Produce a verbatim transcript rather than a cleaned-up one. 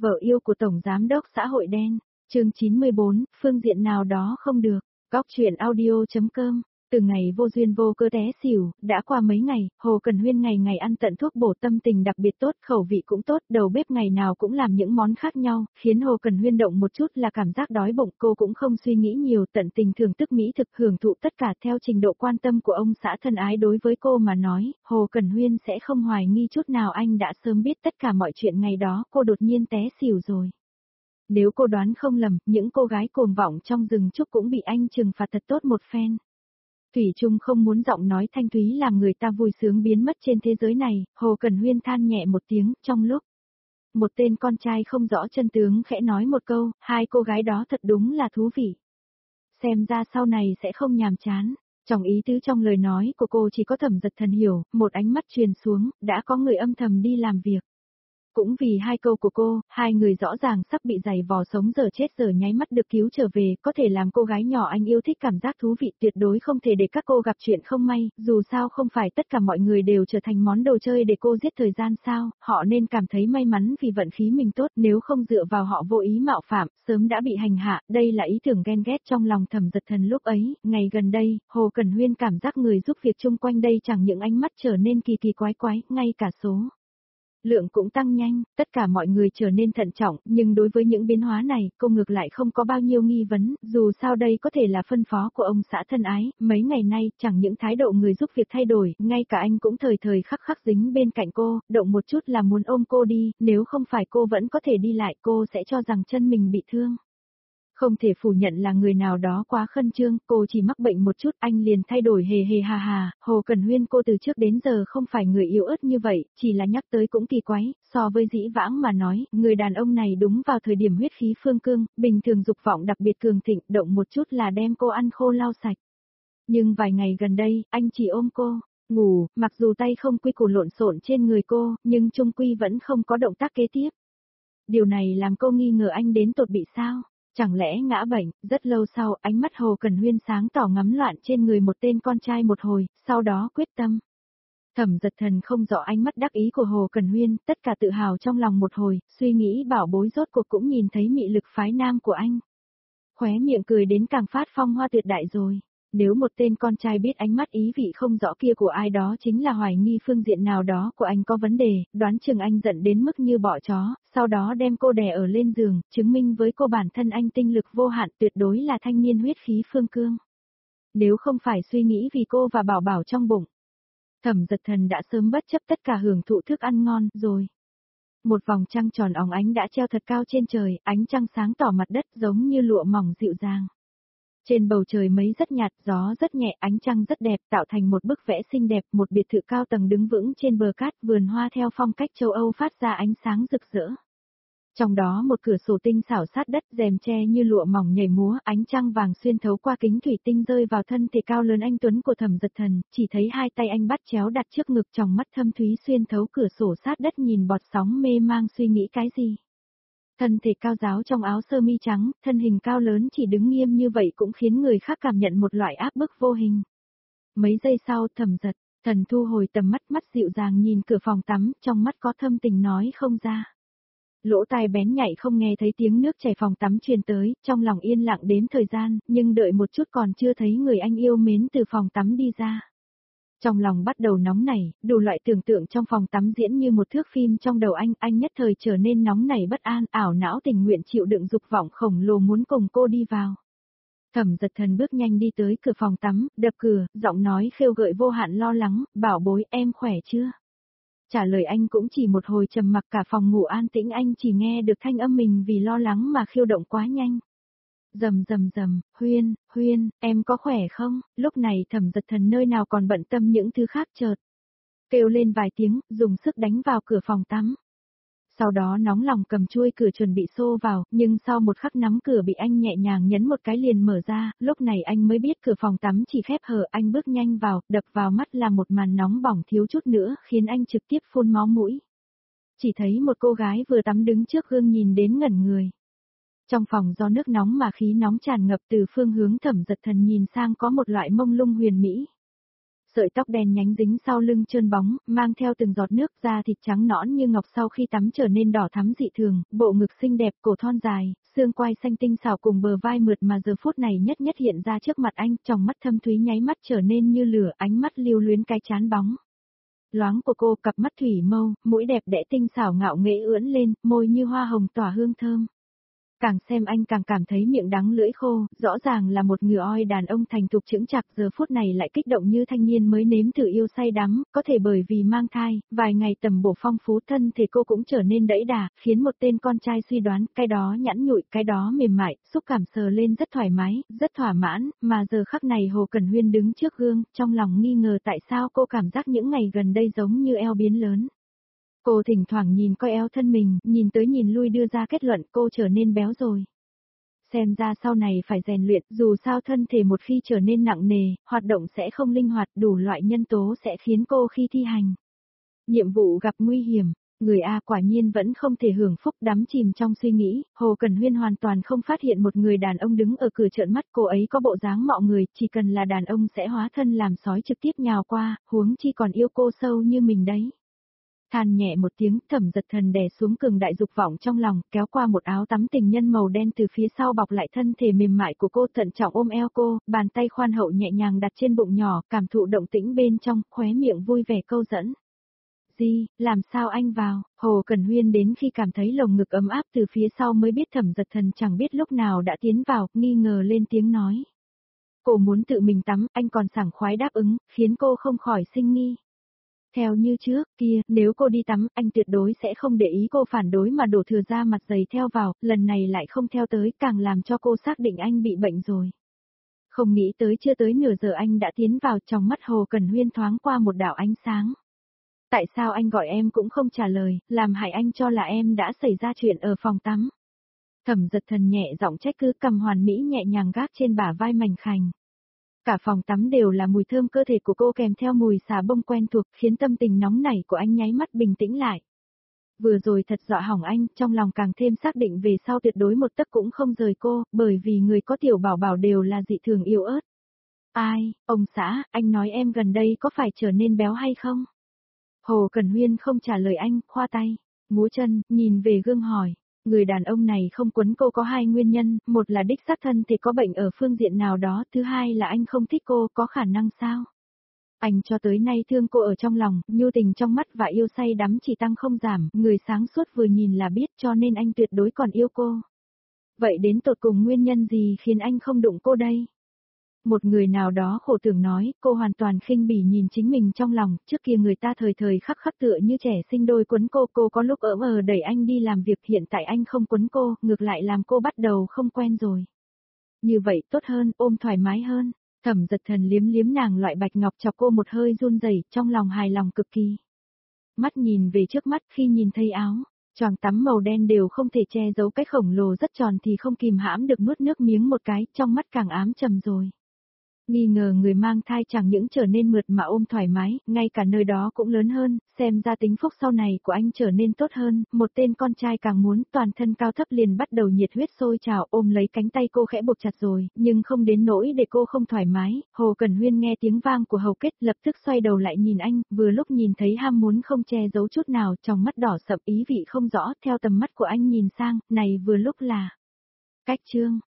Vợ yêu của Tổng Giám đốc xã hội đen, chương chín mươi bốn, phương diện nào đó không được, góc chuyện audio.com. Từ ngày vô duyên vô cớ té xỉu, đã qua mấy ngày, Hồ Cần Huyên ngày ngày ăn tận thuốc bổ, tâm tình đặc biệt tốt, khẩu vị cũng tốt, đầu bếp ngày nào cũng làm những món khác nhau, khiến Hồ Cần Huyên động một chút là cảm giác đói bụng. Cô cũng không suy nghĩ nhiều, tận tình thưởng thức mỹ thực, hưởng thụ tất cả theo trình độ quan tâm của ông xã thân ái đối với cô mà nói. Hồ Cần Huyên sẽ không hoài nghi chút nào anh đã sớm biết tất cả mọi chuyện ngày đó cô đột nhiên té xỉu rồi. Nếu cô đoán không lầm, những cô gái cuồng vọng trong rừng trúc cũng bị anh trừng phạt thật tốt một phen. Thủy Trung không muốn giọng nói thanh thúy làm người ta vui sướng biến mất trên thế giới này. Hồ Cần Huyên than nhẹ một tiếng, trong lúc một tên con trai không rõ chân tướng khẽ nói một câu, hai cô gái đó thật đúng là thú vị. Xem ra sau này sẽ không nhàm chán. Trong ý tứ trong lời nói của cô chỉ có Thẩm Dật Thần hiểu, một ánh mắt truyền xuống, đã có người âm thầm đi làm việc. Cũng vì hai câu của cô, hai người rõ ràng sắp bị giày vò sống giờ chết giờ nháy mắt được cứu trở về, có thể làm cô gái nhỏ anh yêu thích cảm giác thú vị, tuyệt đối không thể để các cô gặp chuyện không may, dù sao không phải tất cả mọi người đều trở thành món đồ chơi để cô giết thời gian sao, họ nên cảm thấy may mắn vì vận khí mình tốt, nếu không dựa vào họ vô ý mạo phạm, sớm đã bị hành hạ. Đây là ý tưởng ghen ghét trong lòng Thẩm Dật Thần lúc ấy. Ngày gần đây, Hồ Cần Huyên cảm giác người giúp việc chung quanh đây chẳng những ánh mắt trở nên kỳ kỳ quái quái, ngay cả số lượng cũng tăng nhanh, tất cả mọi người trở nên thận trọng, nhưng đối với những biến hóa này, cô ngược lại không có bao nhiêu nghi vấn, dù sao đây có thể là phân phó của ông xã thân ái. Mấy ngày nay, chẳng những thái độ người giúp việc thay đổi, ngay cả anh cũng thời thời khắc khắc dính bên cạnh cô, động một chút là muốn ôm cô đi, nếu không phải cô vẫn có thể đi lại, cô sẽ cho rằng chân mình bị thương. Không thể phủ nhận là người nào đó quá khẩn trương, cô chỉ mắc bệnh một chút, anh liền thay đổi hề hề hà hà. Hồ Cần Huyên cô từ trước đến giờ không phải người yếu ớt như vậy, chỉ là nhắc tới cũng kỳ quái, so với dĩ vãng mà nói, người đàn ông này đúng vào thời điểm huyết khí phương cương, bình thường dục vọng đặc biệt cường thịnh, động một chút là đem cô ăn khô lau sạch. Nhưng vài ngày gần đây, anh chỉ ôm cô, ngủ, mặc dù tay không quy củ lộn xộn trên người cô, nhưng chung quy vẫn không có động tác kế tiếp. Điều này làm cô nghi ngờ anh đến tột bị sao? Chẳng lẽ ngã bệnh? Rất lâu sau, ánh mắt Hồ Cần Huyên sáng tỏ ngắm loạn trên người một tên con trai một hồi, sau đó quyết tâm. Thẩm Dật Thần không rõ ánh mắt đắc ý của Hồ Cần Huyên, tất cả tự hào trong lòng một hồi, suy nghĩ bảo bối rốt cuộc cũng nhìn thấy mị lực phái nam của anh. Khóe miệng cười đến càng phát phong hoa tuyệt đại rồi. Nếu một tên con trai biết ánh mắt ý vị không rõ kia của ai đó chính là hoài nghi phương diện nào đó của anh có vấn đề, đoán chừng anh giận đến mức như bọ chó, sau đó đem cô đè ở lên giường, chứng minh với cô bản thân anh tinh lực vô hạn, tuyệt đối là thanh niên huyết khí phương cương. Nếu không phải suy nghĩ vì cô và bảo bảo trong bụng, Thẩm Dật Thần đã sớm bất chấp tất cả hưởng thụ thức ăn ngon rồi. Một vòng trăng tròn óng ánh đã treo thật cao trên trời, ánh trăng sáng tỏ mặt đất giống như lụa mỏng dịu dàng. Trên bầu trời mấy rất nhạt, gió rất nhẹ, ánh trăng rất đẹp, tạo thành một bức vẽ xinh đẹp, một biệt thự cao tầng đứng vững trên bờ cát, vườn hoa theo phong cách châu Âu phát ra ánh sáng rực rỡ. Trong đó một cửa sổ tinh xảo sát đất, rèm tre như lụa mỏng nhảy múa, ánh trăng vàng xuyên thấu qua kính thủy tinh rơi vào thân thể cao lớn anh tuấn của Thẩm Dật Thần, chỉ thấy hai tay anh bắt chéo đặt trước ngực, tròng mắt thâm thúy xuyên thấu cửa sổ sát đất nhìn bọt sóng mê mang suy nghĩ cái gì. Thân thể cao ráo trong áo sơ mi trắng, thân hình cao lớn chỉ đứng nghiêm như vậy cũng khiến người khác cảm nhận một loại áp bức vô hình. Mấy giây sau, Thẩm Dật Thần thu hồi tầm mắt, mắt dịu dàng nhìn cửa phòng tắm, trong mắt có thâm tình nói không ra. Lỗ tai bén nhạy không nghe thấy tiếng nước chảy phòng tắm truyền tới, trong lòng yên lặng đếm thời gian, nhưng đợi một chút còn chưa thấy người anh yêu mến từ phòng tắm đi ra. Trong lòng bắt đầu nóng nảy, đủ loại tưởng tượng trong phòng tắm diễn như một thước phim trong đầu anh, anh nhất thời trở nên nóng nảy bất an, ảo não tình nguyện chịu đựng dục vọng khổng lồ muốn cùng cô đi vào. Thẩm Dật Thần bước nhanh đi tới cửa phòng tắm, đập cửa, giọng nói khêu gợi vô hạn lo lắng, bảo bối em khỏe chưa? Trả lời anh cũng chỉ một hồi trầm mặc, cả phòng ngủ an tĩnh, anh chỉ nghe được thanh âm mình vì lo lắng mà khiêu động quá nhanh. Rầm rầm rầm, Huyên, Huyên, em có khỏe không? Lúc này Thẩm Dật Thần nơi nào còn bận tâm những thứ khác, chợt kêu lên vài tiếng, dùng sức đánh vào cửa phòng tắm. Sau đó nóng lòng cầm chuôi cửa chuẩn bị xô vào, nhưng sau một khắc nắm cửa bị anh nhẹ nhàng nhấn một cái liền mở ra, lúc này anh mới biết cửa phòng tắm chỉ khép hở. Anh bước nhanh vào, đập vào mắt là một màn nóng bỏng thiếu chút nữa khiến anh trực tiếp phun máu mũi. Chỉ thấy một cô gái vừa tắm đứng trước gương nhìn đến ngẩn người. Trong phòng do nước nóng mà khí nóng tràn ngập, từ phương hướng Thẩm Dật Thần nhìn sang có một loại mông lung huyền mỹ. Sợi tóc đen nhánh dính sau lưng trơn bóng, mang theo từng giọt nước, da thịt trắng nõn như ngọc sau khi tắm trở nên đỏ thắm dị thường, bộ ngực xinh đẹp, cổ thon dài, xương quai xanh tinh xảo cùng bờ vai mượt mà giờ phút này nhất nhất hiện ra trước mặt anh, tròng mắt thâm thúy nháy mắt trở nên như lửa, ánh mắt lưu luyến cái chán bóng loáng của cô, cặp mắt thủy mâu, mũi đẹp đẽ tinh xảo ngạo nghễ ưỡn lên, môi như hoa hồng tỏa hương thơm. Càng xem anh càng cảm thấy miệng đắng lưỡi khô, rõ ràng là một người oi đàn ông thành thục chững chạc giờ phút này lại kích động như thanh niên mới nếm thử yêu say đắm, có thể bởi vì mang thai, vài ngày tầm bổ phong phú thân thể cô cũng trở nên đẫy đà, khiến một tên con trai suy đoán, cái đó nhẵn nhụi, cái đó mềm mại, xúc cảm sờ lên rất thoải mái, rất thỏa mãn, mà giờ khắc này Hồ Cẩn Huyên đứng trước gương, trong lòng nghi ngờ tại sao cô cảm giác những ngày gần đây giống như eo biến lớn. Cô thỉnh thoảng nhìn coi eo thân mình, nhìn tới nhìn lui đưa ra kết luận cô trở nên béo rồi. Xem ra sau này phải rèn luyện, dù sao thân thể một khi trở nên nặng nề, hoạt động sẽ không linh hoạt, đủ loại nhân tố sẽ khiến cô khi thi hành nhiệm vụ gặp nguy hiểm. Người A quả nhiên vẫn không thể hưởng phúc, đắm chìm trong suy nghĩ, Hồ Cẩn Huyên hoàn toàn không phát hiện một người đàn ông đứng ở cửa trợn mắt, cô ấy có bộ dáng mọ người, chỉ cần là đàn ông sẽ hóa thân làm sói trực tiếp nhào qua, huống chi còn yêu cô sâu như mình đấy. Than nhẹ một tiếng, Thẩm Dật Thần đè xuống cường đại dục vọng trong lòng, kéo qua một áo tắm tình nhân màu đen từ phía sau bọc lại thân thể mềm mại của cô, thận trọng ôm eo cô, bàn tay khoan hậu nhẹ nhàng đặt trên bụng nhỏ, cảm thụ động tĩnh bên trong, khóe miệng vui vẻ câu dẫn. Gì, làm sao anh vào? Hồ Cẩn Huyên đến khi cảm thấy lồng ngực ấm áp từ phía sau mới biết Thẩm Dật Thần chẳng biết lúc nào đã tiến vào, nghi ngờ lên tiếng nói. Cô muốn tự mình tắm, anh còn sảng khoái đáp ứng, khiến cô không khỏi sinh nghi. Theo như trước kia, nếu cô đi tắm, anh tuyệt đối sẽ không để ý cô phản đối mà đổ thừa ra mặt dày theo vào, lần này lại không theo tới, càng làm cho cô xác định anh bị bệnh rồi. Không nghĩ tới chưa tới nửa giờ anh đã tiến vào, trong mắt Hồ Cẩn Huyên thoáng qua một đạo ánh sáng. Tại sao anh gọi em cũng không trả lời, làm hại anh cho là em đã xảy ra chuyện ở phòng tắm. Thẩm Dật Thần nhẹ giọng trách cứ, cầm hoàn mỹ nhẹ nhàng gác trên bả vai mảnh khảnh. Cả phòng tắm đều là mùi thơm cơ thể của cô kèm theo mùi xà bông quen thuộc, khiến tâm tình nóng nảy của anh nháy mắt bình tĩnh lại. Vừa rồi thật dọa hỏng anh, trong lòng càng thêm xác định về sau tuyệt đối một tấc cũng không rời cô, bởi vì người có tiểu bảo bảo đều là dị thường yếu ớt. Ai, ông xã, anh nói em gần đây có phải trở nên béo hay không? Hồ Cẩn Huyên không trả lời anh, khoa tay, múa chân, nhìn về gương hỏi. Người đàn ông này không quấn cô có hai nguyên nhân, một là đích xác thân thì có bệnh ở phương diện nào đó, thứ hai là anh không thích cô, có khả năng sao? Anh cho tới nay thương cô ở trong lòng, nhu tình trong mắt và yêu say đắm chỉ tăng không giảm, người sáng suốt vừa nhìn là biết cho nên anh tuyệt đối còn yêu cô. Vậy đến tột cùng nguyên nhân gì khiến anh không đụng cô đây? Một người nào đó khổ tưởng nói, cô hoàn toàn khinh bỉ nhìn chính mình trong lòng, trước kia người ta thời thời khắc khắc tựa như trẻ sinh đôi quấn cô, cô có lúc ỡm ờ đẩy anh đi làm việc, hiện tại anh không quấn cô, ngược lại làm cô bắt đầu không quen rồi. Như vậy tốt hơn, ôm thoải mái hơn. Thẩm Dật Thần liếm liếm nàng loại bạch ngọc chọc cô một hơi run rẩy, trong lòng hài lòng cực kỳ. Mắt nhìn về trước mắt khi nhìn thấy áo choàng tắm màu đen đều không thể che giấu cái khổng lồ rất tròn thì không kìm hãm được nuốt nước miếng một cái, trong mắt càng ám trầm rồi. Nghi ngờ người mang thai chẳng những trở nên mượt mà ôm thoải mái, ngay cả nơi đó cũng lớn hơn, xem ra tính phúc sau này của anh trở nên tốt hơn, một tên con trai càng muốn, toàn thân cao thấp liền bắt đầu nhiệt huyết sôi trào, ôm lấy cánh tay cô khẽ buộc chặt rồi, nhưng không đến nỗi để cô không thoải mái. Hồ Cẩn Huyên nghe tiếng vang của hầu kết, lập tức xoay đầu lại nhìn anh, vừa lúc nhìn thấy ham muốn không che giấu chút nào, trong mắt đỏ sậm ý vị không rõ, theo tầm mắt của anh nhìn sang, này vừa lúc là cách trương.